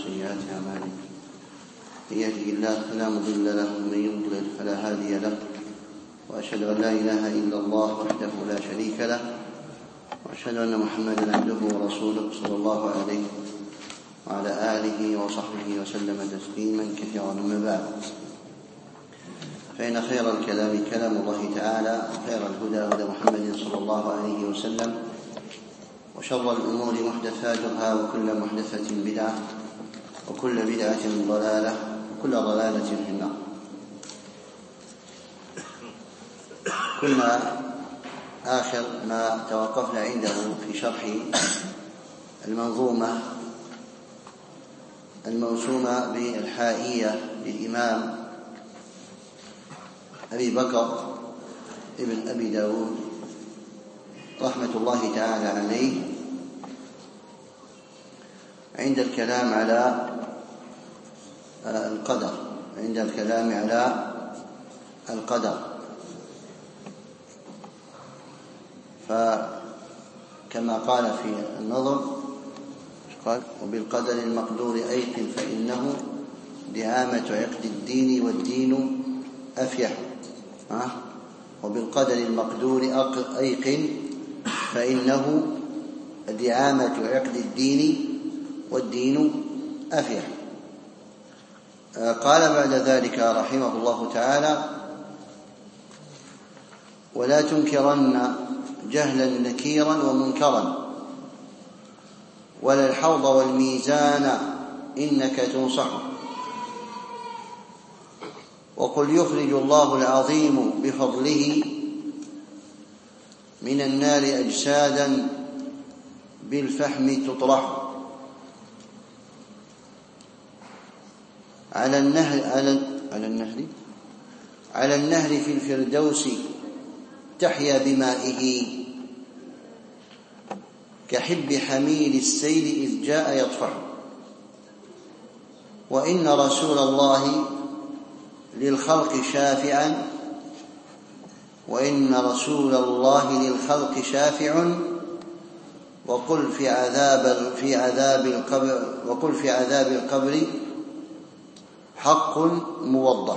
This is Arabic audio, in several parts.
وسيئات أعمالنا. من يهده الله فلا مضل له ومن يضلل فلا هادي له، وأشهد أن لا إله إلا الله وحده لا شريك له، وأشهد أن محمدا عبده ورسوله صلى الله عليه وعلى آله وصحبه وسلم تسليما كثيرا. أما بعد، فإن خير الكلام كلام الله تعالى، وخير الهدى هدى محمد صلى الله عليه وسلم، وشر الأمور محدثاتها، وكل محدثة بدعة، وكل بدعة ضلالة، وكل ضلالة في النار. كنا آخر ما توقفنا عنده في شرح المنظومة الموسومة بالحائية للإمام أبي بكر ابن أبي داود رحمة الله تعالى عليه، عند الكلام على القدر، عند الكلام على القدر. فكما قال في النظم قال: وبالقدر المقدور أيقن فإنه دعامة عقد الدين والدين أفيح. وبالقدر المقدور أيقن فإنه دعامة عقد الدين والدين أفيح. قال بعد ذلك رحمه الله تعالى: ولا تنكرن جهلا نكيرا ومنكرا، ولا الحوض والميزان إنك تنصح، وقل يخرج الله العظيم بفضله من النار أجسادا بالفحم تطرح، على النهر في الفردوس تحيا بمائه، كحب حميل السيل إذ جاء يطفح. وإن رسول الله للخلق شافعا، وإن رسول الله للخلق شافع، وقل في عذاب القبر حق موضح.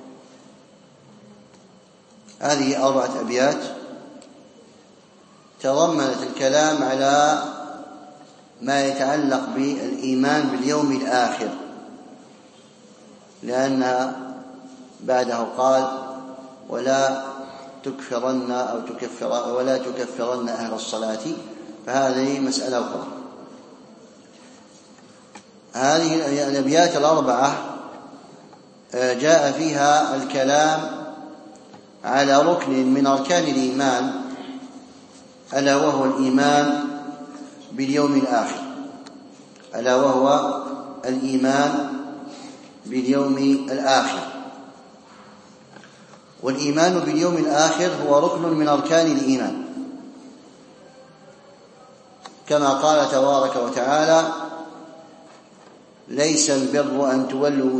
هذه 4 أبيات تضمنت الكلام على ما يتعلق بالإيمان باليوم الآخر، لأن بعده قال: ولا تكفرن أهل الصلاة، فهذه مسألة أخرى. هذه الأبيات 4 جاء فيها الكلام على ركن من أركان الإيمان، ألا وهو الإيمان باليوم الآخر، ألا وهو الإيمان باليوم الآخر. والإيمان باليوم الآخر هو ركن من أركان الإيمان، كما قال تبارك وتعالى: ليس البر أن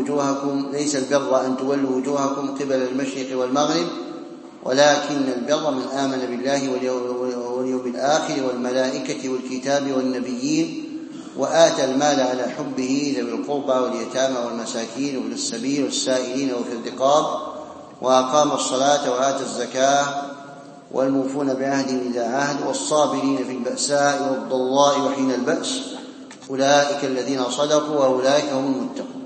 تولوا وجوهكم قبل المشرق والمغرب، ولكن البر من آمن بالله واليوم الآخر والملائكة والكتاب والنبيين، وآتى المال على حبه ذوي القربى واليتامى والمساكين وابن السبيل والسائلين وفي الرقاب، وأقام الصلاة وآتى الزكاة، والموفون بعهدهم إذا عاهدوا، والصابرين في البأساء والضراء وحين البأس، أولئك الذين صدقوا وأولئك هم المتقون.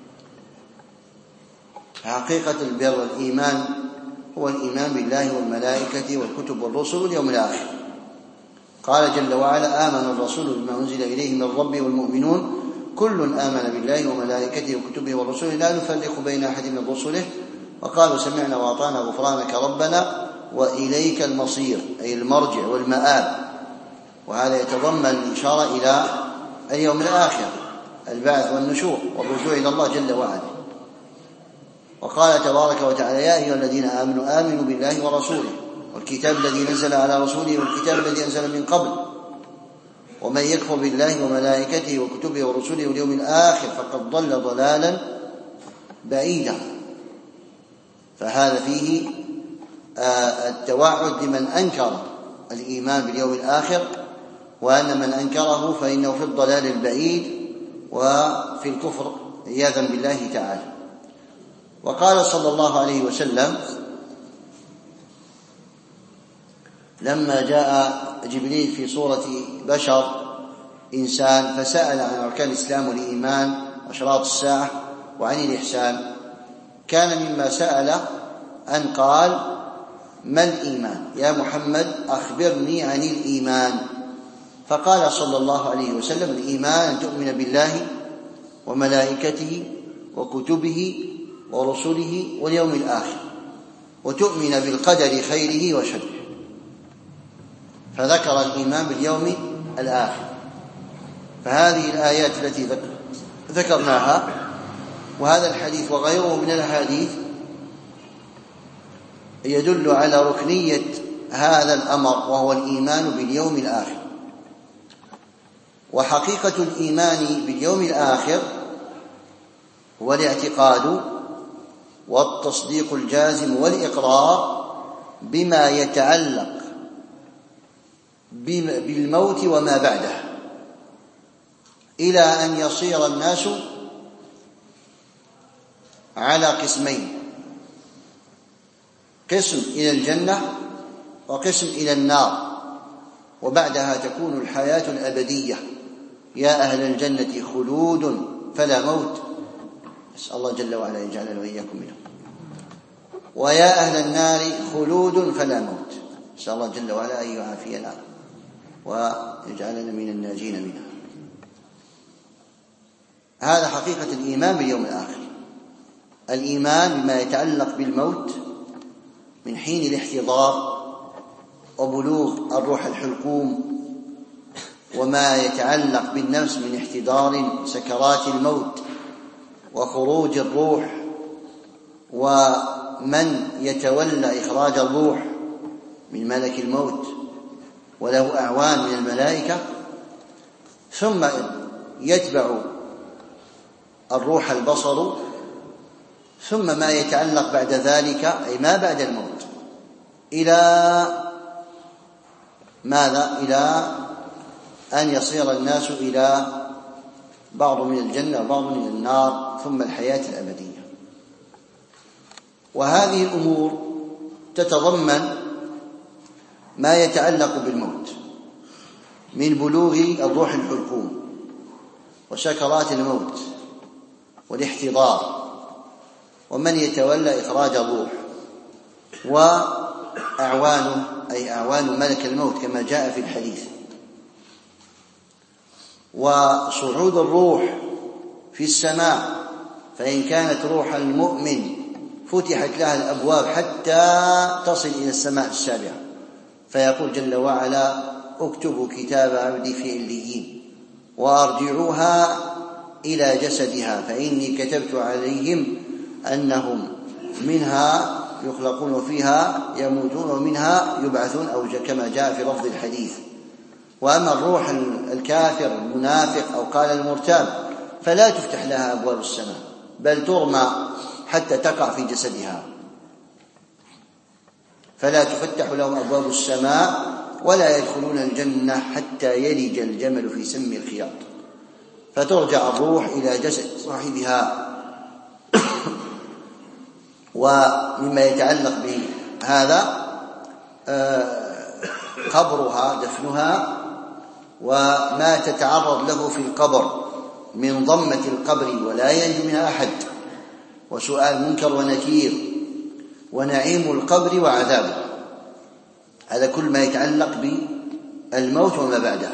حقيقة البر والإيمان هو الإيمان بالله والملائكة والكتب والرسل واليوم الآخر. قال جل وعلا: آمن الرسول بما أنزل إليه من ربه والمؤمنون كل آمن بالله وملائكته وكتبه ورسله لا نفرق بين أحد من رسله، وقالوا سمعنا وأطعنا غفرانك ربنا وإليك المصير، أي المرجع والمآب. وهذا يتضمن الإشارة إلى اليوم الآخر، البعث والنشور والرجوع إلى الله جل وعلا. وقال تبارك وتعالى: يا أيها الذين آمنوا آمنوا بالله ورسوله والكتاب الذي نزل على رسوله والكتاب الذي أنزل من قبل، ومن يكفر بالله وملائكته وكتبه ورسله واليوم الآخر فقد ضل ضلالا بعيدا. فهذا فيه التوعد لمن أنكر الإيمان باليوم الآخر، وأن من أنكره فإنه في الضلال البعيد، وفي الكفر عياذا بالله تعالى. وقال صلى الله عليه وسلم لما جاء جبريل في صورة بشر إنسان فسأل عن أركان الإسلام والإيمان وأشراط الساعة وعن الإحسان، كان مما سأل أن قال: ما الإيمان يا محمد؟ أخبرني عن الإيمان. فقال صلى الله عليه وسلم: الإيمان أن تؤمن بالله وملائكته وكتبه ورسله واليوم الآخر، وتؤمن بالقدر خيره وشره. فذكر الإيمان باليوم الآخر. فهذه الآيات التي ذكرناها وهذا الحديث وغيره من الأحاديث يدل على ركنية هذا الأمر، وهو الإيمان باليوم الآخر. وحقيقة الإيمان باليوم الآخر هو الاعتقاد والتصديق الجازم والإقرار بما يتعلق بالموت وما بعده، إلى أن يصير الناس على قسمين: قسم إلى الجنة وقسم إلى النار، وبعدها تكون الحياة الأبدية. يا أهل الجنة خلود فلا موت، نسأل الله جل وعلا يجعلنا وإياكم منهم. ويا أهل النار خلود فلا موت، نسأل الله جل وعلا أن يعافينا ويجعلنا من الناجين منها. هذا حقيقة الإيمان باليوم الآخر، الإيمان بما يتعلق بالموت من حين الاحتضار وبلوغ الروح الحلقوم، وما يتعلق بالنفس من احتضار سكرات الموت وخروج الروح، ومن يتولى إخراج الروح من ملك الموت وله أعوان من الملائكة. ثم يتبع الروح البصر، ثم ما يتعلق بعد ذلك أي ما بعد الموت، إلى ماذا؟ إلى أن يصير الناس إلى بعض من الجنة وبعض من النار، ثم الحياة الأبدية. وهذه الأمور تتضمن ما يتعلق بالموت من بلوغ الروح الحلقوم وسكرات الموت والاحتضار، ومن يتولى إخراج الروح، وأعوانه أي أعوان ملك الموت كما جاء في الحديث، وصعود الروح في السماء، فإن كانت روح المؤمن فتحت لها الأبواب حتى تصل إلى السماء السابعة، فيقول جل وعلا: اكتبوا كتاب عبدي في عليين وارجعوها إلى جسدها فإني كتبت عليهم أنهم منها يخلقون وفيها يموتون ومنها يبعثون، أو كما جاء في لفظ الحديث. وأما الروح الكافر المنافق أو قال المرتاب فلا تفتح لها أبواب السماء، بل ترمى حتى تقع في جسدها، فلا تفتح لهم أبواب السماء ولا يدخلون الجنة حتى يلج الجمل في سم الخياط، فترجع الروح إلى جسد صاحبها. ومما يتعلق بهذا قبرها، دفنها، وما تتعرض له في القبر من ضمة القبر ولا ينجو منها أحد، وسؤال منكر ونكير، ونعيم القبر وعذابه. هذا كل ما يتعلق بالموت وما بعده.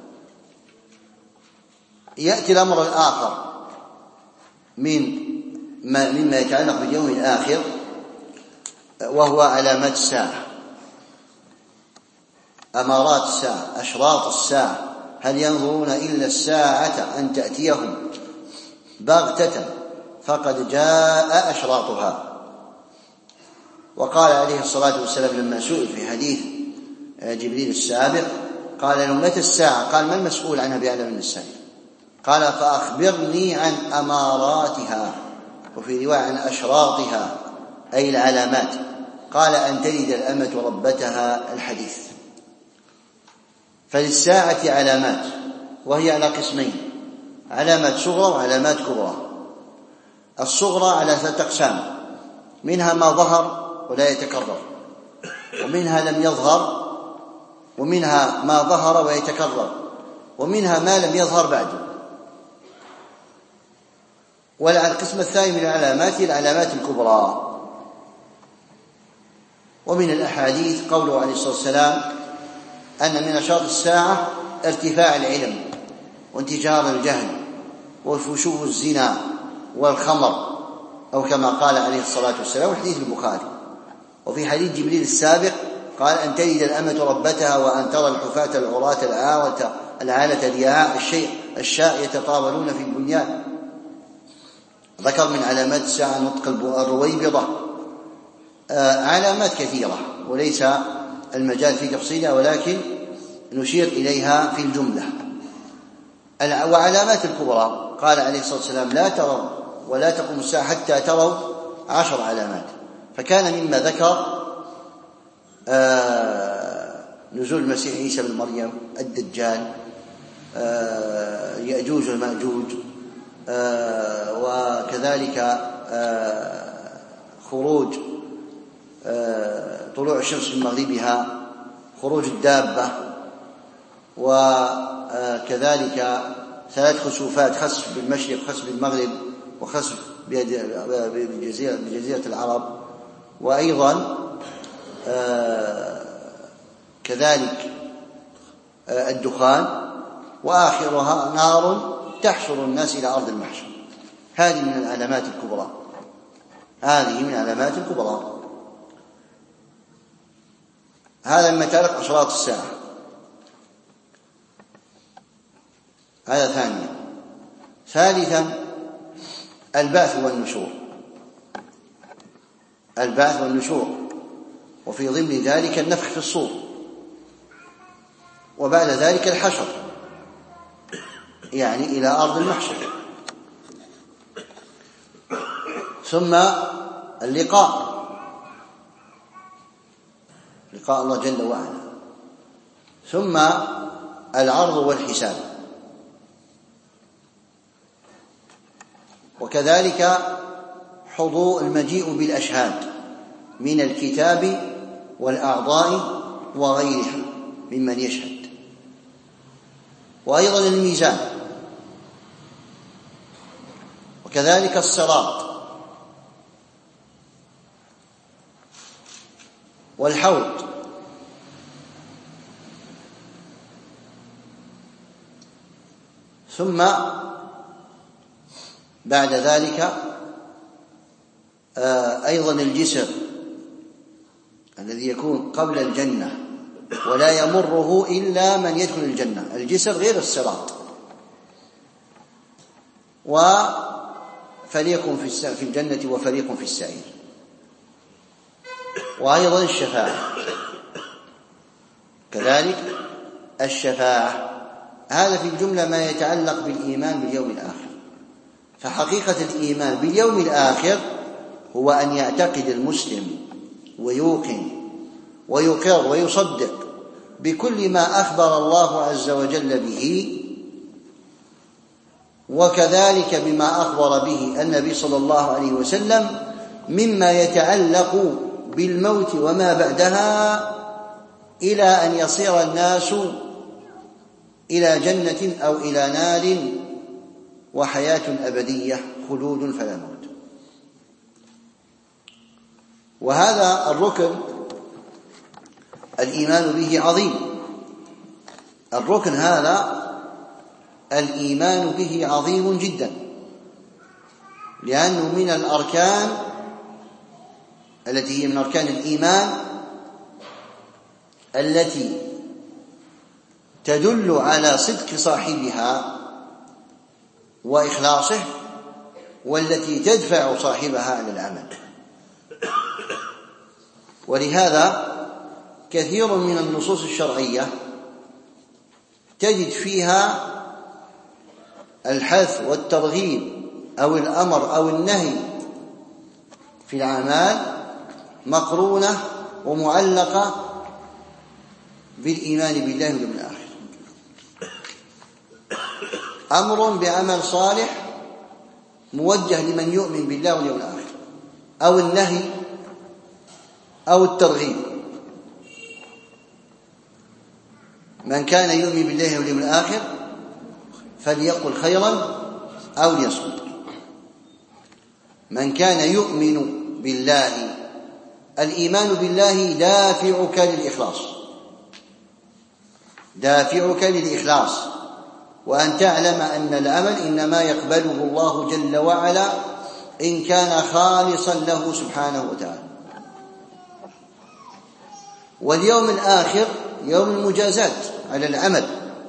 يأتي الأمر الآخر مما يتعلق باليوم الآخر، وهو علامات الساعة، أمارات الساعة، أشراط الساعة. هل ينظرون إلا الساعة أن تأتيهم بغتة فقد جاء أشراطها. وقال عليه الصلاة والسلام لما سئل في حديث جبريل السابق قال له: متى الساعة؟ قال: ما المسؤول عنها بأعلم من السائل؟ قال: فأخبرني عن أماراتها، وفي رواية عن أشراطها أي العلامات. قال: أن تلد الأمة ربتها، الحديث. فللساعة علامات، وهي على قسمين: علامات صغرى وعلامات كبرى. الصغرى على 3 أقسام: منها ما ظهر ولا يتكرر، ومنها لم يظهر، ومنها ما ظهر ويتكرر، ومنها ما لم يظهر بعده. والقسم الثاني من العلامات هي العلامات الكبرى. ومن الأحاديث قوله عليه الصلاة والسلام أن من نشاط الساعة ارتفاع العلم وانتشار الجهل وفشو الزنا والخمر، أو كما قال عليه الصلاة والسلام في حديث البخاري. وفي حديث جبريل السابق قال: أن تلد الأمة ربتها، وأن ترى الحفاة العراة العالة الياعاء الشاء يتطاولون في البنيان. ذكر من علامات الساعة نطق الرويبضة. علامات كثيرة وليس المجال في تفصيلها، ولكن نشير إليها في الجملة. وعلامات الكبرى قال عليه الصلاة والسلام: لا تروا ولا تقوم الساعة حتى تروا 10 علامات. فكان مما ذكر نزول المسيح عيسى بن مريم، الدجال، يأجوج ومأجوج، وكذلك خروج طلوع الشمس من مغربها، خروج الدابة، وكذلك 3 خسوفات: خسف بالمشرق، خسف بالمغرب، وخسف بجزيرة العرب. وأيضا كذلك الدخان، وآخرها نار تحشر الناس إلى أرض المحشر. هذه من العلامات الكبرى. هذا مما يتعلق أشراط الساعة. هذا ثانيا. ثالثا البعث والنشور، وفي ضمن ذلك النفخ في الصور، وبعد ذلك الحشر، يعني إلى أرض المحشر، ثم اللقاء، لقاء الله جل وعلا، ثم العرض والحساب، وكذلك حضور المجيء بالأشهاد من الكتاب والأعضاء وغيرها ممن يشهد، وأيضا الميزان، وكذلك الصراط والحوض، ثم بعد ذلك أيضا الجسر الذي يكون قبل الجنة ولا يمره إلا من يدخل الجنة، الجسر غير الصراط. وفريق في الجنة وفريق في السعير. وأيضا الشفاعة، كذلك الشفاعة. هذا في الجملة ما يتعلق بالإيمان باليوم الآخر. فحقيقة الإيمان باليوم الآخر هو أن يعتقد المسلم ويوقن ويقر ويصدق بكل ما أخبر الله عز وجل به، وكذلك بما أخبر به النبي صلى الله عليه وسلم مما يتعلق بالموت وما بعدها، إلى أن يصير الناس إلى جنة أو إلى نار، وحياة أبدية، خلود فلا موت. وهذا الركن الإيمان به عظيم. الركن هذا الإيمان به عظيم جدا، لأنه من الأركان التي هي من أركان الإيمان التي تدل على صدق صاحبها وإخلاصه، والتي تدفع صاحبها على العمل. ولهذا كثير من النصوص الشرعية تجد فيها الحث والترغيب أو الأمر أو النهي في الأعمال مقرونة ومعلقة بالإيمان بالله واليوم الآخر. أمر بعمل صالح موجه لمن يؤمن بالله واليوم الآخر، أو النهي أو الترغيب. من كان يؤمن بالله واليوم الآخر فليقل خيرا أو ليصمت. من كان يؤمن بالله، الإيمان بالله دافعك للإخلاص، دافعك للإخلاص، وأن تعلم أن العمل إنما يقبله الله جل وعلا إن كان خالصا له سبحانه وتعالى. واليوم الآخر يوم المجازات على العمل،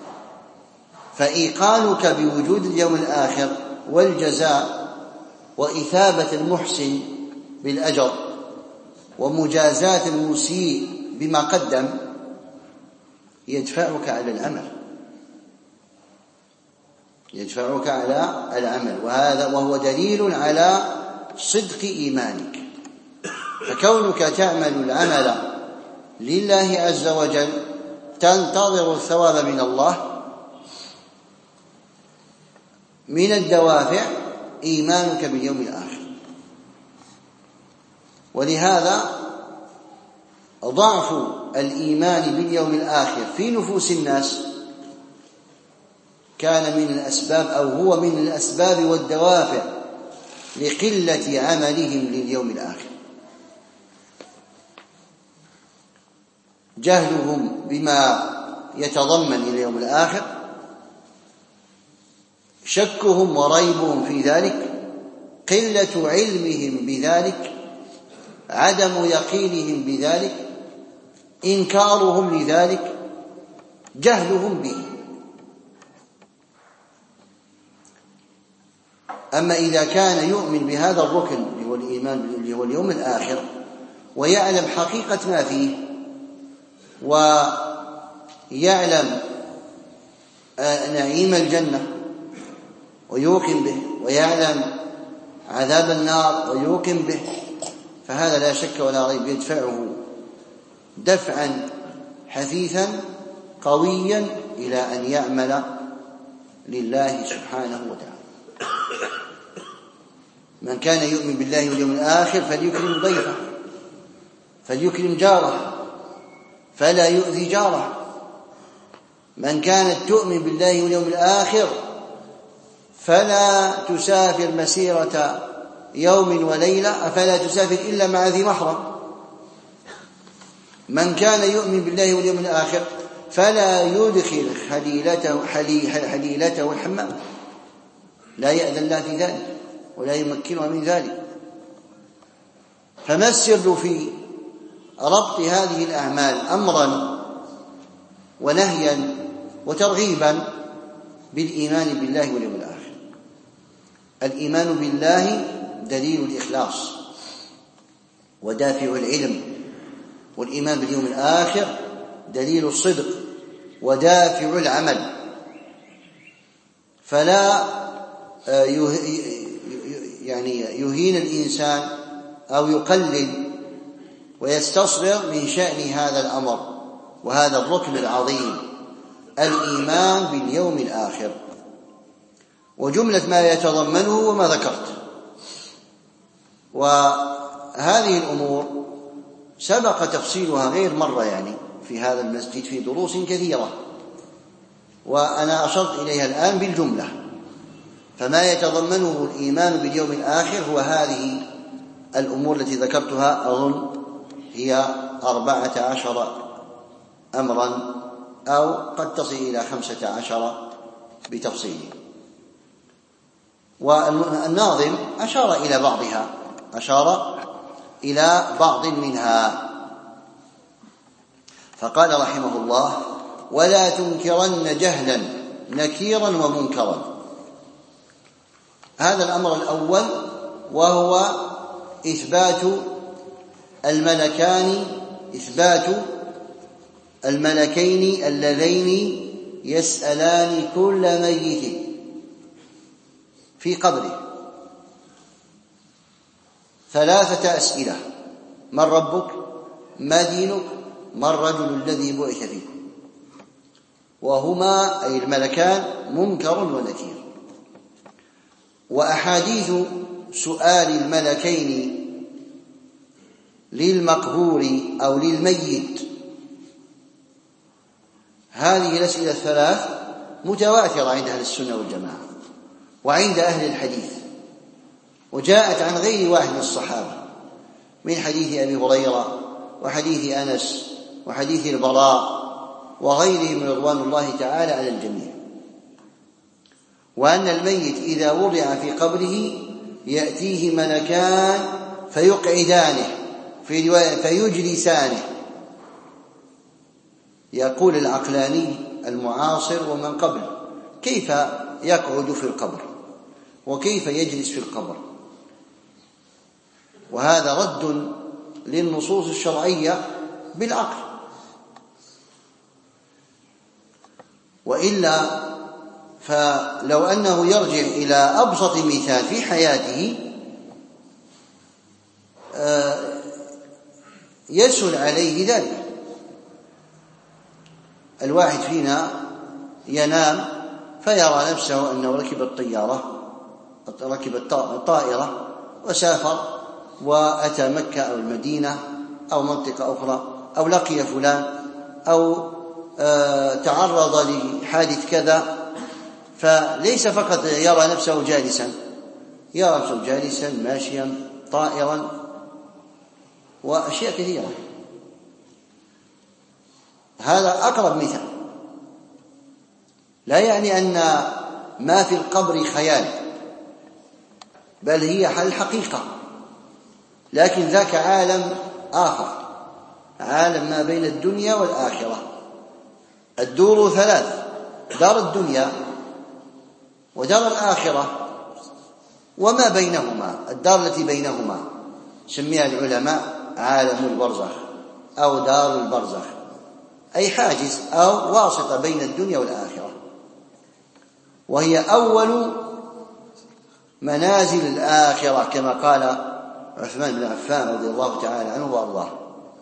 فإيقانك بوجود اليوم الآخر والجزاء وإثابة المحسن بالأجر ومجازاة المسيء بما قدم يدفعك على العمل، يدفعك على العمل، وهو دليل على صدق إيمانك. فكونك تعمل العمل لله عز وجل تنتظر الثواب من الله، من الدوافع إيمانك باليوم الآخر. ولهذا ضعف الإيمان باليوم الآخر في نفوس الناس كان من الأسباب، أو هو من الأسباب والدوافع لقلة عملهم لليوم الآخر. جهلهم بما يتضمن اليوم الآخر، شكهم وريبهم في ذلك، قلة علمهم بذلك، عدم يقينهم بذلك، إنكارهم لذلك، جهلهم به. أما إذا كان يؤمن بهذا الركن اللي هو الإيمان اللي هو اليوم الآخر، ويعلم حقيقة ما فيه، ويعلم نعيم الجنة ويوقن به، ويعلم عذاب النار ويوقن به، فهذا لا شك ولا ريب يدفعه دفعا حثيثا قويا إلى أن يعمل لله سبحانه وتعالى. من كان يؤمن بالله واليوم الآخر فليكرم ضيفه، فليكرم جاره، فلا يؤذي جاره. من كانت تؤمن بالله واليوم الآخر فلا تسافر مسيرة يوم وليلة، فلا تسافر إلا مع ذي محرم. من كان يؤمن بالله واليوم الآخر فلا يدخل حليلته الحمام، لا يأذن الله في ذلك ولا يمكنها من ذلك. فما السر في ربط هذه الأعمال أمرا ونهيا وترغيبا بالإيمان بالله واليوم الآخر؟ الإيمان بالله دليل الإخلاص ودافع العلم، والإيمان باليوم الآخر دليل الصدق ودافع العمل. فلا يهين الإنسان أو يقلل ويستصغر من شأن هذا الأمر وهذا الركن العظيم، الإيمان باليوم الآخر وجملة ما يتضمنه وما ذكرت. وهذه الأمور سبق تفصيلها غير مرة في هذا المسجد في دروس كثيرة، وأنا أشرت إليها الآن بالجملة. فما يتضمنه الإيمان باليوم الآخر هو هذه الأمور التي ذكرتها، أظن هي 14 أمرا أو قد تصل إلى 15 بتفصيله. والناظم أشار إلى بعضها، أشار إلى بعض منها، فقال رحمه الله: ولا تنكرن جهلا نكيرا ومنكرا. هذا الأمر الأول، وهو إثبات الملكين اللذين يسألان كل ميت في قبره 3 أسئلة: من ربك؟ ما دينك؟ ما الرجل الذي بعث فيكم؟ وهما أي الملكان منكر ونكير. وأحاديث سؤال الملكين للمقبور أو للميت هذه الأسئلة الثلاث متواترة عند أهل السنة والجماعة وعند أهل الحديث، وجاءت عن غير واحد من الصحابة، من حديث أبي هريرة وحديث أنس وحديث البراء وغيرهم رضوان الله تعالى على الجميع. وأن الميت إذا وضع في قبره يأتيه ملكان فيقعدانه، في رواية فيجلسانه. يقول العقلاني المعاصر ومن قبل: كيف يقعد في القبر وكيف يجلس في القبر؟ وهذا رد للنصوص الشرعية بالعقل، وإلا فلو أنه يرجع إلى أبسط مثال في حياته يسهل عليه ذلك. الواحد فينا ينام فيرى نفسه أنه ركب الطائرة وسافر وأتى مكة أو المدينة أو منطقة أخرى، أو لقي فلان، أو تعرض لحادث كذا، فليس فقط يرى نفسه جالسا، يرى نفسه جالسا ماشيا طائرا وأشياء كثيرة. هذا أقرب مثال، لا يعني أن ما في القبر خيال، بل هي الحقيقة، لكن ذاك عالم آخر، عالم ما بين الدنيا والآخرة. الدور ثلاث: دار الدنيا ودار الآخرة وما بينهما، الدار التي بينهما سميها العلماء عالم البرزخ أو دار البرزخ، أي حاجز أو واسطة بين الدنيا والآخرة، وهي أول منازل الآخرة كما قال عثمان بن عفان رضي الله تعالى عنه وأرضاه: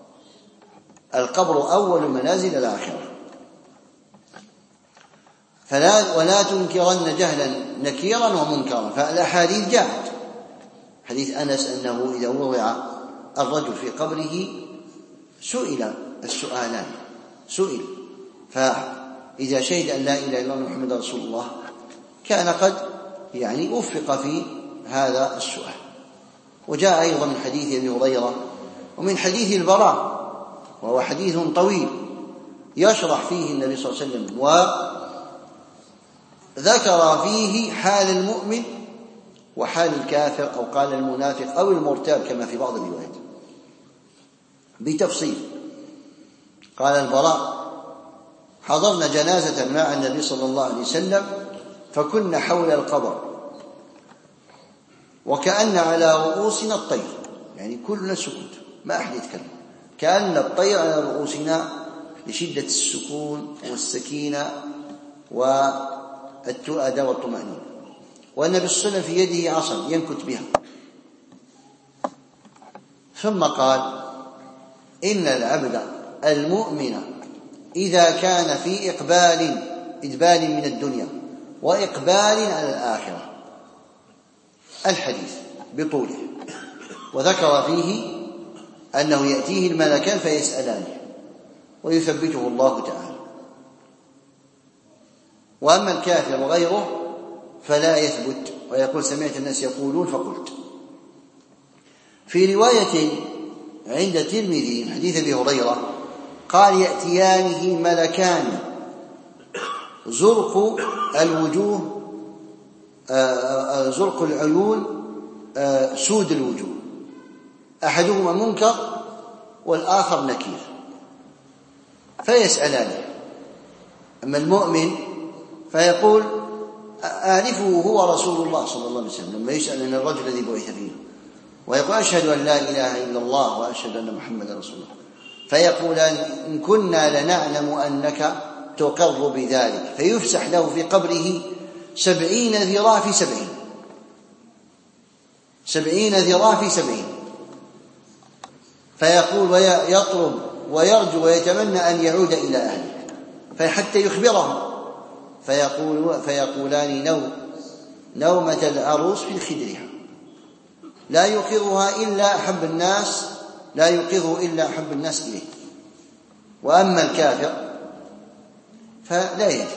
القبر أول منازل الآخرة. ولا تنكرن جهلا نكيرا ومنكرا. فالأحاديث جاءت، حديث أنس أنه إذا وضع الرجل في قبره سئل السؤالان، سئل، فإذا شهد أن لا إله إلا الله محمد رسول الله كان قد وفق في هذا السؤال. وجاء أيضا من حديث أبي هريرة ومن حديث البراء، وهو حديث طويل يشرح فيه النبي صلى الله عليه وسلم وذكر فيه حال المؤمن وحال الكافر، أو قال المنافق أو المرتاب كما في بعض الروايات بتفصيل. قال البراء: حضرنا جنازة مع النبي صلى الله عليه وسلم فكنا حول القبر وكأن على رؤوسنا الطير، كلنا سكوت، ما أحد يتكلم، كأن الطير على رؤوسنا لشدة السكون والسكينة والتؤدة والطمأنينة. والنبي صلى الله عليه وسلم في يده عصا ينكت بها، ثم قال: إن العبد المؤمن إذا كان في إدبال من الدنيا وإقبال على الآخرة. الحديث بطوله، وذكر فيه أنه يأتيه الملكان فيسألانه ويثبته الله تعالى. وأما الكافر وغيره فلا يثبت، ويقول: سمعت الناس يقولون فقلت. في رواية عند الترمذي من حديث أبي هريرة قال: يأتيانه ملكان زرق الوجوه زرق العيون سود الوجوه، أحدهما منكر والآخر نكير، فيسألانه. أما المؤمن فيقول: أعرفه هو رسول الله صلى الله عليه وسلم، لما يسأل عن الرجل الذي بعث فيه ويقول: أشهد أن لا إله إلا الله وأشهد أن محمدا رسول الله، فيقولان: إن كنا لنعلم أنك تقر بذلك، فيفسح له في قبره 70 ذراع في 70، 70 ذراع في 70، فيقول ويطلب ويرجو ويتمنى أن يعود إلى أهله، فحتى يخبرهم فيقولان نومة العروس في خدرها لا يوقظه إلا أحب الناس إليه. وأما الكافر فلا يدري،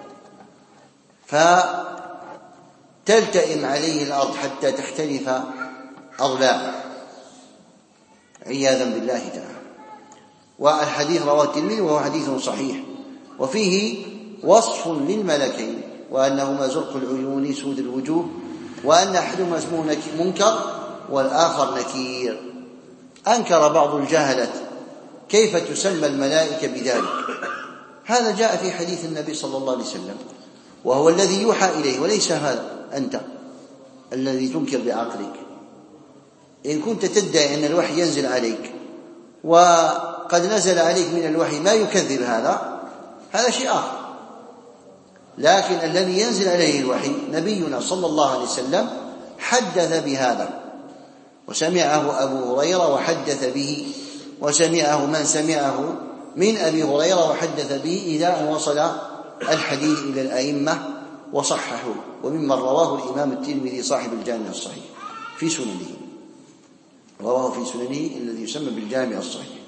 فتلتئم عليه الأرض حتى تختلف أضلاعه عياذا بالله تعالى. والحديث رواه الترمذي وهو حديث صحيح، وفيه وصف للملكين وأنهما زرق العيون سود الوجوه، وأن أحدهما اسمه منكر والآخر نكير. أنكر بعض الجهلة كيف تسمى الملائكة بذلك. هذا جاء في حديث النبي صلى الله عليه وسلم، وهو الذي يوحى إليه، وليس هذا أنت الذي تنكر بعقلك. إن كنت تدعي أن الوحي ينزل عليك وقد نزل عليك من الوحي ما يكذب هذا شيء آخر، لكن الذي ينزل عليه الوحي نبينا صلى الله عليه وسلم حدث بهذا، وسمعه أبو هريرة وحدث به، وسمعه من سمعه من أبي هريرة وحدث به إلى أن وصل الحديث إلى الأئمة وصححوا، وممن رواه الإمام الترمذي صاحب الجامع الصحيح في سننه، رواه في سننه الذي يسمى بالجامع الصحيح.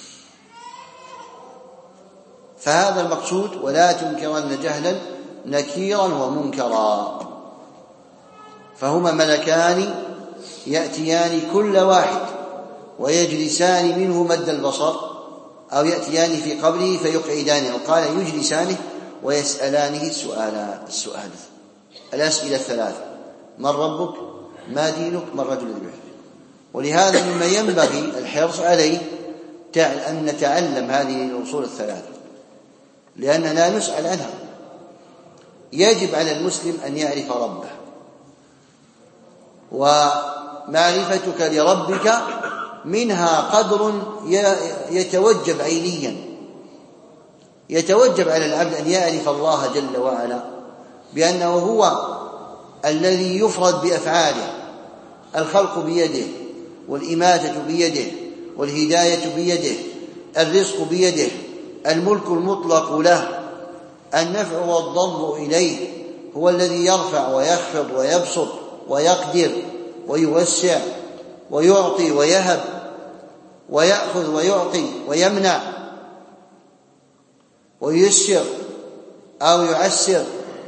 فهذا المقصود: ولا تنكرن جهلا نكيرا ومنكرا. فهما ملكان يأتيان كل واحد ويجلسان منه مد البصر، أو يأتيان في قبره فيقعدانه، وقال يجلسانه ويسألانه الأسئلة الثلاثة: من ربك؟ ما دينك؟ ما الرجل الذي يحبك؟ ولهذا مما ينبغي الحرص عليه أن نتعلم هذه الأصول الثلاثة، لأننا نسأل عنها. يجب على المسلم أن يعرف ربه، ومعرفتك لربك منها قدر يتوجب عينيا، يتوجب على العبد أن يعرف الله جل وعلا بأنه هو الذي يفرد بأفعاله، الخلق بيده، والإماتة بيده، والهداية بيده، الرزق بيده، الملك المطلق له، النفع والضر إليه، هو الذي يرفع ويخفض ويبسط ويقدر ويوسع ويعطي ويهب ويأخذ ويعطي ويمنع وييسر أو يعسر،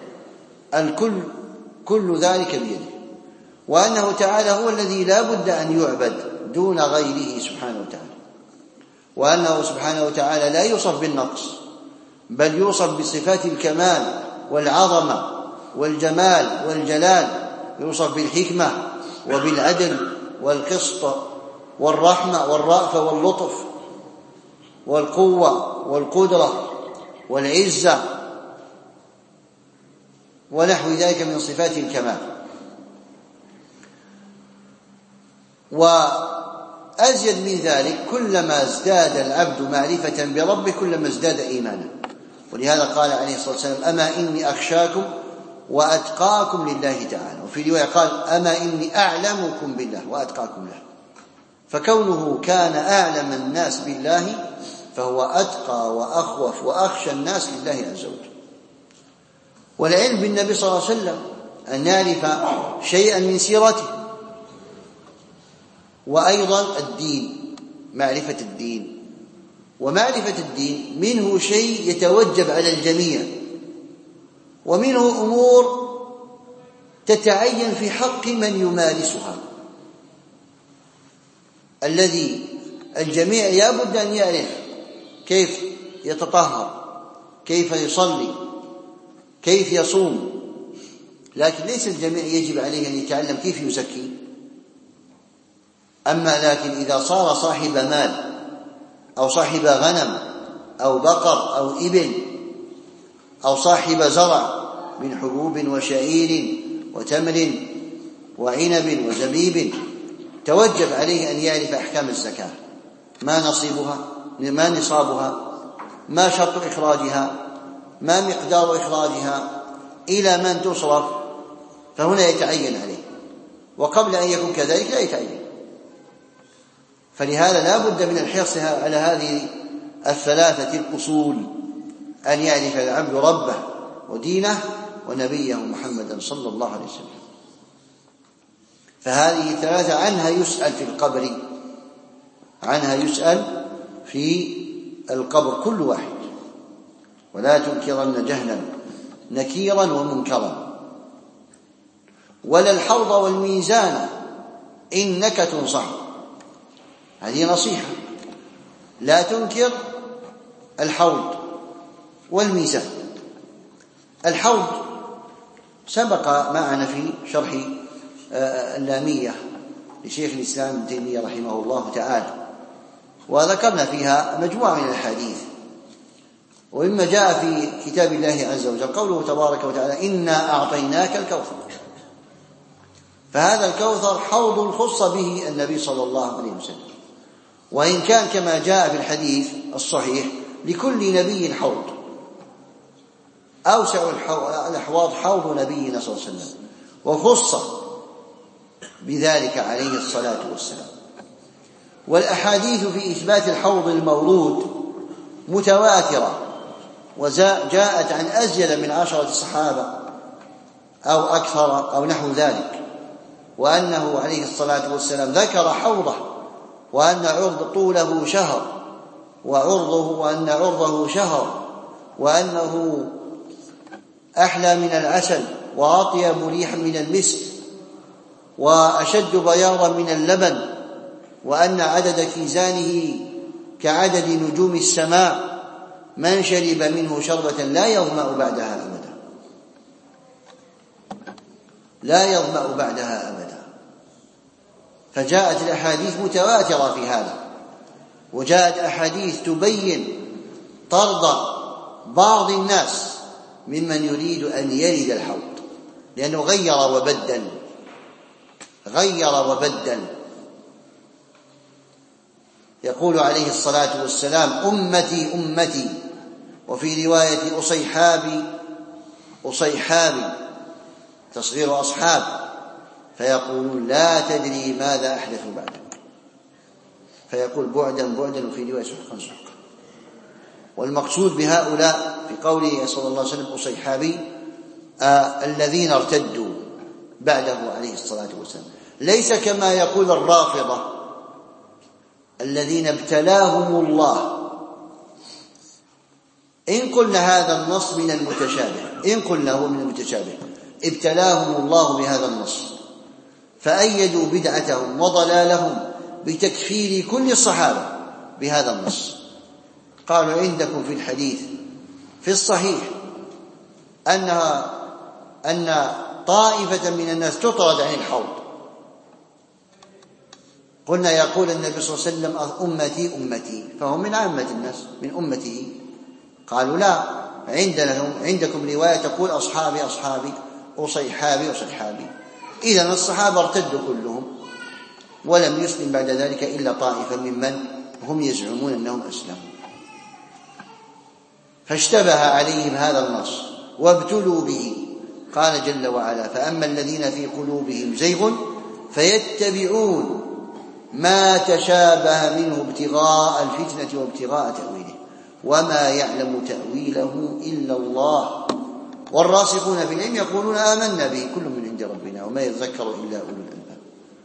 كل ذلك بيده. وأنه تعالى هو الذي لا بد أن يعبد دون غيره سبحانه وتعالى، وأنه سبحانه وتعالى لا يوصف بالنقص، بل يوصف بصفات الكمال والعظمة والجمال والجلال، يوصف بالحكمة وبالعدل والقسط والرحمة والرأفة واللطف والقوة والقدرة والعزة ونحو ذلك من صفات الكمال. وأزيد من ذلك، كلما ازداد العبد معرفة بربه كلما ازداد إيمانا. ولهذا قال عليه الصلاة والسلام: أما إني أخشاكم وأتقاكم لله تعالى. وفي رواية قال: أما إني أعلمكم بالله وأتقاكم له. فكونه كان أعلم الناس بالله فهو أتقى وأخوف وأخشى الناس لله عز وجل. والعلم بالنبي صلى الله عليه وسلم أن نعرف شيئا من سيرته، وأيضا الدين، معرفة الدين. ومعرفة الدين منه شيء يتوجب على الجميع، ومنه أمور تتعين في حق من يمارسها، الذي الجميع يابد أن يعرف كيف يتطهر، كيف يصلي، كيف يصوم، لكن ليس الجميع يجب عليه أن يتعلم كيف يزكي. أما لكن إذا صار صاحب مال أو صاحب غنم أو بقر أو إبل أو صاحب زرع من حبوب وشعير وتمر وعنب وزبيب، توجب عليه أن يعرف أحكام الزكاة، ما نصيبها، ما نصابها، ما شرط إخراجها، ما مقدار إخراجها، إلى من تصرف، فهنا يتعين عليه، وقبل أن يكون كذلك لا يتعين. فلهذا لا بد من الحرص على هذه الثلاثة الأصول أن يعرف العبد ربه ودينه ونبيه محمدا صلى الله عليه وسلم. فهذه الثلاثة عنها يسأل في القبر، عنها يسأل في القبر كل واحد. ولا تنكرن جهلا نكيرا ومنكرا، ولا الحوض والميزان إنك تنصح. هذه نصيحة، لا تنكر الحوض والميزان. الحوض سبق معنا في شرح اللامية لشيخ الإسلام ابن تيمية رحمه الله تعالى، وذكرنا فيها مجموعة من الأحاديث. ومما جاء في كتاب الله عز وجل قوله تبارك وتعالى: إنا أعطيناك الكوثر. فهذا الكوثر حوض خص به النبي صلى الله عليه وسلم، وإن كان كما جاء في الحديث الصحيح لكل نبي حوض، أوسع الأحواض حوض نبينا صلى الله عليه وسلم، وخص بذلك عليه الصلاة والسلام. والأحاديث في إثبات الحوض المورود متواترة، وجاءت عن أزيد من 10 صحابة أو أكثر أو نحو ذلك، وأنه عليه الصلاة والسلام ذكر حوضه، وأن عرض طوله شهر، وأن عرضه شهر، وأنه أحلى من العسل، وأطيب ريحا من المسك، وأشد بياضا من اللبن، وأن عدد كيزانه كعدد نجوم السماء، من شرب منه شربة لا يظمأ بعدها أبدا، لا يظمأ بعدها أبدا. فجاءت الأحاديث متواترة في هذا، وجاءت أحاديث تبين طرد بعض الناس ممن يريد أن يرد الحوض، لأنه غير وبدل. يقول عليه الصلاة والسلام: أمتي أمتي، وفي رواية أصيحابي تصغير أصحاب، فيقولون: لا تدري ماذا أحدث بعدك، فيقول: بعدا بعدا، وفي رواية سحقا سحقا. والمقصود بهؤلاء في قوله صلى الله عليه وسلم أصيحابي الذين ارتدوا بعده عليه الصلاة والسلام، ليس كما يقول الرافضة الذين ابتلاهم الله. إن قلنا هذا النص من المتشابه، إن قلنا هو من المتشابه، ابتلاهم الله بهذا النص، فأيدوا بدعتهم وضلالهم بتكفير كل الصحابة بهذا النص. قالوا: عندكم في الحديث في الصحيح أن طائفة من الناس تطرد عن الحوض. قلنا: يقول النبي صلى الله عليه وسلم: أمتي أمتي، فهم من عامة الناس من أمته. قالوا: لا، عندكم رواية تقول أصحابي أصحابي، أصيحابي أصيحابي. إذن الصحابة ارتدوا كلهم، ولم يسلم بعد ذلك إلا طائفة ممن هم يزعمون أنهم أسلموا. فاشتبه عليهم هذا النص وابتلوا به. قال جل وعلا: فأما الذين في قلوبهم زيغ فيتبعون ما تشابه منه ابتغاء الفتنة وابتغاء تأويله وما يعلم تأويله إلا الله والراسخون في العلم يقولون آمنا به كل من عند ربنا وما يذكر إلا أولو الألباب.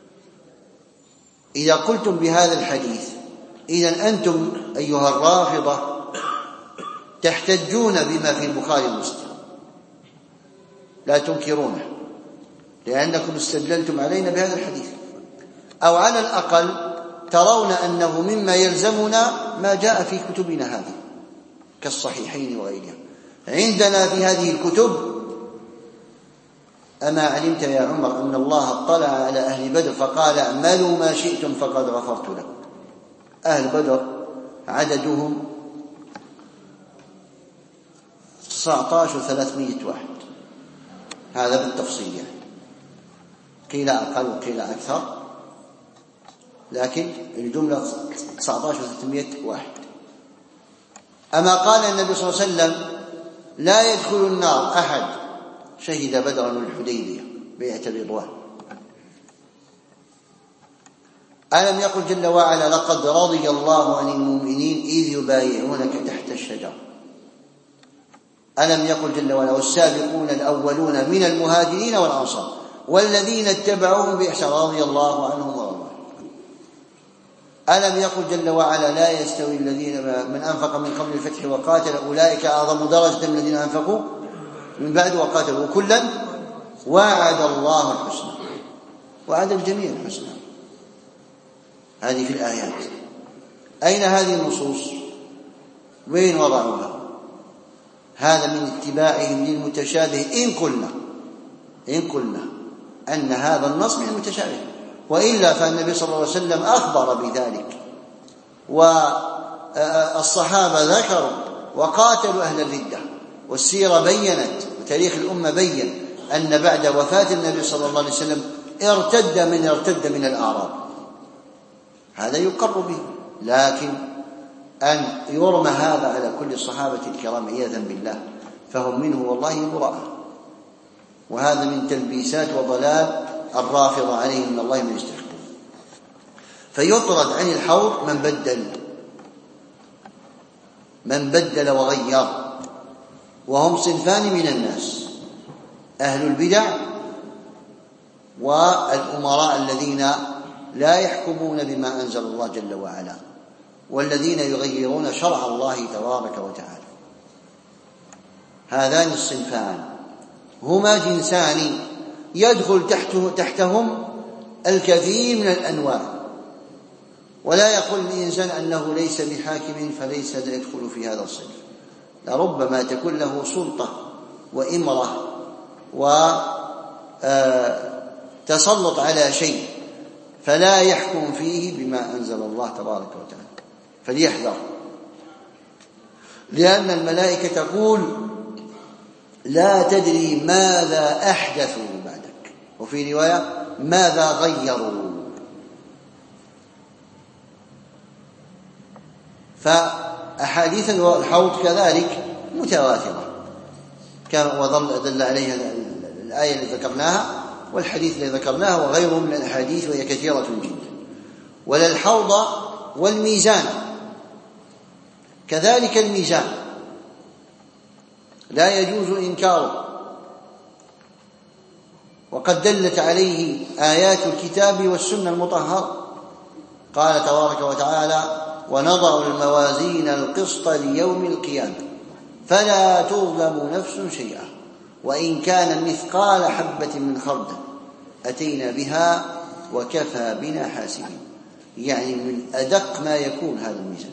إذا قلتم بهذا الحديث إذن أنتم أيها الرافضة تحتجون بما في البخاري ومسلم، لا تنكرونه، لأنكم استدللتم علينا بهذا الحديث، أو على الأقل ترون أنه مما يلزمنا ما جاء في كتبنا هذه كالصحيحين وغيرها. عندنا في هذه الكتب: أما علمت يا عمر أن الله اطلع على أهل بدر فقال: اعملوا ما شئتم فقد غفرت لكم. أهل بدر عددهم 19,300 واحد، هذا بالتفصيل يعني، قيل أقل وقيل أكثر، لكن الجملة 19,300 واحد. أما قال النبي صلى الله عليه وسلم: لا يدخل النار أحد شهد بدرا والحديبية بيعة الرضوان. ألم يقل جل وعلا: لقد رضي الله عن المؤمنين إذ يبايعونك تحت الشجرة. ألم يقل جل وعلا والسابقون الأولون من المهاجرين والأنصار والذين اتبعوهم بإحسان رضي الله عنهم ورضوا عنه. ألم يقل جل وعلا لا يستوي الذين من أنفق من قبل الفتح وقاتل أولئك أعظم درجة من الذين أنفقوا من بعد وقاتلوا وكلا وعد الله الحسنى، وعد الجميع الحسنى. هذه في الآيات. أين هذه النصوص؟ وين وضعوها؟ هذا من اتباعهم للمتشابه إن قلنا أن هذا النص من المتشابه، وإلا فالنبي صلى الله عليه وسلم أخبر بذلك، والصحابة ذكروا وقاتلوا أهل الردة، والسيرة بينت وتاريخ الأمة بين أن بعد وفاة النبي صلى الله عليه وسلم ارتد من الأعراب. هذا يقر به، لكن أن يرمى هذا على كل الصحابة الكرام عياذا بالله فهم منه والله براء، وهذا من تلبيسات وضلال الرافضة عليهم من الله من يستحقون. فيطرد عن الحوض من بدل وغير، وهم صنفان من الناس: أهل البدع والأمراء الذين لا يحكمون بما أنزل الله جل وعلا، والذين يغيرون شرع الله تبارك وتعالى. هذان الصنفان هما جنسان يدخل تحتهم الكثير من الأنواع، ولا يقول الإنسان أنه ليس بحاكم فليس يدخل في هذا الصنف. لربما تكون له سلطة وإمرة وتسلط على شيء فلا يحكم فيه بما أنزل الله تبارك وتعالى، فليحذر، لأن الملائكة تقول لا تدري ماذا أحدثوا بعدك، وفي رواية ماذا غيروا. فأحاديث الحوض كذلك متواترة ودل عليها الآية التي ذكرناها والحديث الذي ذكرناه وغيره من الأحاديث، وهي كثيرة جدا. وللحوض والميزان كذلك، الميزان لا يجوز إنكاره، وقد دلت عليه آيات الكتاب والسنة المطهرة. قال تبارك وتعالى ونضع الموازين القسط ليوم القيامة فلا تظلم نفس شيئا وإن كان مثقال حبة من خردل أتينا بها وكفى بنا حاسبين. يعني من أدق ما يكون هذا الميزان.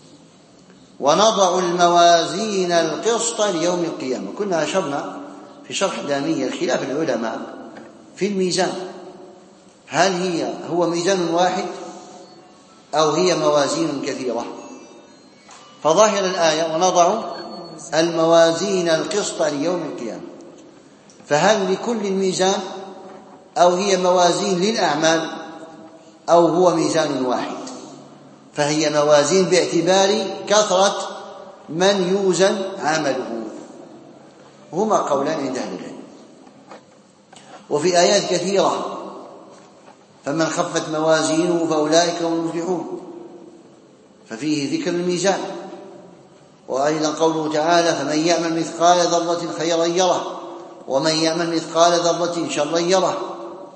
ونضع الموازين القسط ليوم القيامة، كنا أشرنا في شرح دامية خلاف العلماء في الميزان، هل هو ميزان واحد أو هي موازين كثيرة؟ فظاهر الآية ونضع الموازين القسط ليوم القيامة، فهل لكل ميزان أو هي موازين للأعمال أو هو ميزان واحد؟ فهي موازين باعتبار كثرة من يوزن عمله. هما قولان عند أهل العلم، وفي آيات كثيرة فمن خفت موازينه فأولئك هم المفلحون، ففيه ذكر الميزان. وأيضا قوله تعالى فمن يعمل مثقال ذرة خيرا يره ومن يعمل مثقال ذرة شرا يره.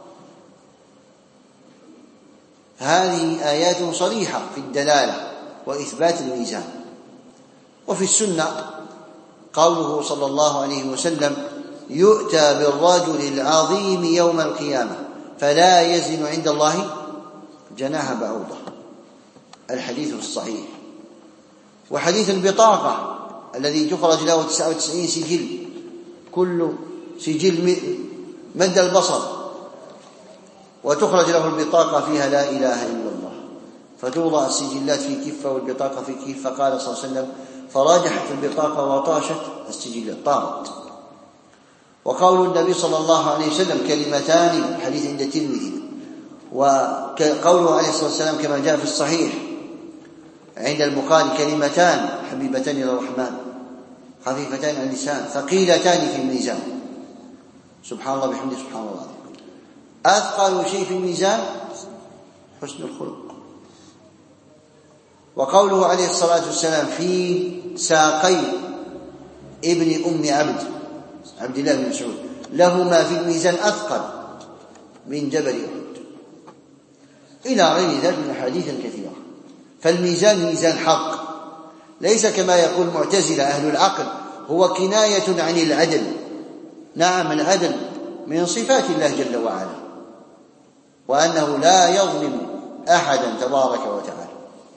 هذه آيات صريحة في الدلالة وإثبات الميزان. وفي السنة قوله صلى الله عليه وسلم يؤتى بالرجل العظيم يوم القيامة فلا يزن عند الله جناح بعوضة، الحديث الصحيح. وحديث البطاقة الذي تخرج له 99 سجل، كل سجل مد البصر، وتخرج له البطاقة فيها لا إله إلا الله، فتوضع السجلات في كفة والبطاقة في كفة. قال صلى الله عليه وسلم فرجحت البطاقة وطاشت السجلات، طارت. وقول النبي صلى الله عليه وسلم كلمتان، حديث عند الترمذي، وقوله عليه الصلاة والسلام كما جاء في الصحيح عند البخاري كلمتان حبيبتان إلى الرحمن خفيفتان على اللسان ثقيلتان في الميزان، سبحان الله بحمده سبحان الله العظيم. أثقل شيء في الميزان حسن الخلق. وقوله عليه الصلاة والسلام في ساقي ابن أم عبد الله بن مسعود له ما في الميزان أثقل من جبل أحد، إلى غير ذلك من أحاديث كثيرة. فالميزان ميزان حق، ليس كما يقول المعتزلة أهل العقل هو كناية عن العدل. نعم، العدل من صفات الله جل وعلا، وأنه لا يظلم أحدا تبارك وتعالى،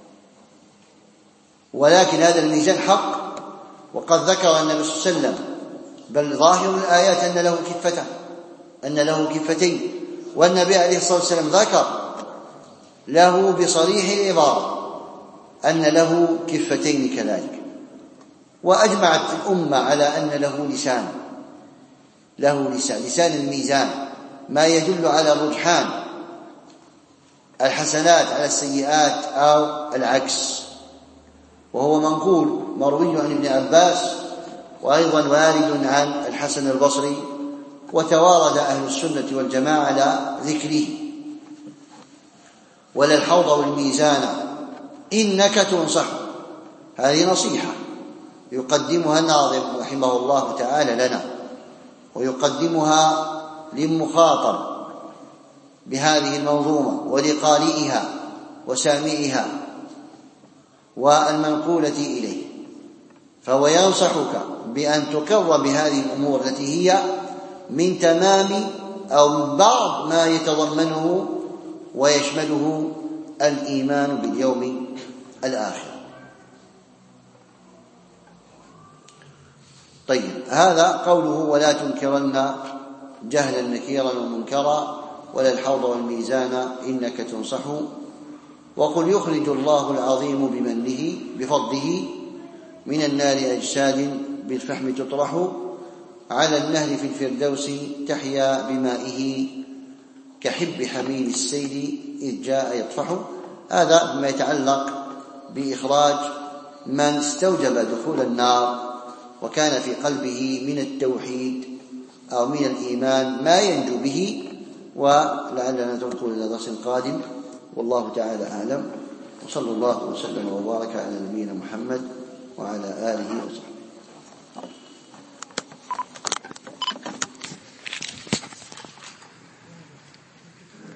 ولكن هذا الميزان حق. وقد ذكر النبي صلى الله عليه وسلم، بل ظاهر الآيات أن له كفتين، والنبي عليه الصلاة والسلام ذكر له بصريح العبارة أن له كفتين كذلك. وأجمعت الأمة على أن له لسان الميزان، ما يدل على رجحان الحسنات على السيئات أو العكس. وهو منقول مروي عن ابن عباس، وأيضا وارد عن الحسن البصري، وتوارد أهل السنة والجماعة على ذكره. ولا الحوض والميزان إنك تنصح، هذه نصيحة يقدمها الناظم رحمه الله تعالى لنا، ويقدمها للمخاطب بهذه المنظومة ولقارئها وسامعها والمنقولة إليه. فهو ينصحك بأن تكر بهذه الأمور التي هي من تمام أو بعض ما يتضمنه ويشمله الإيمان باليوم الآخر. طيب، هذا قوله ولا تنكرن جهلا نكيرا ومنكرا، ولا الحوض والميزان إنك تنصح. وقل يخرج الله العظيم بمنه بفضله من النار أجساد بالفحم تطرح، على النهر في الفردوس تحيا بمائه، كحب حميل السيل إذ جاء يطفح. هذا بما يتعلق بإخراج من استوجب دخول النار وكان في قلبه من التوحيد أو من الإيمان ما ينجو به. ولعلنا نقول إلى درس قادم، والله تعالى أعلم، وصلى الله وسلم وبارك على نبينا محمد وعلى آله وصحبه.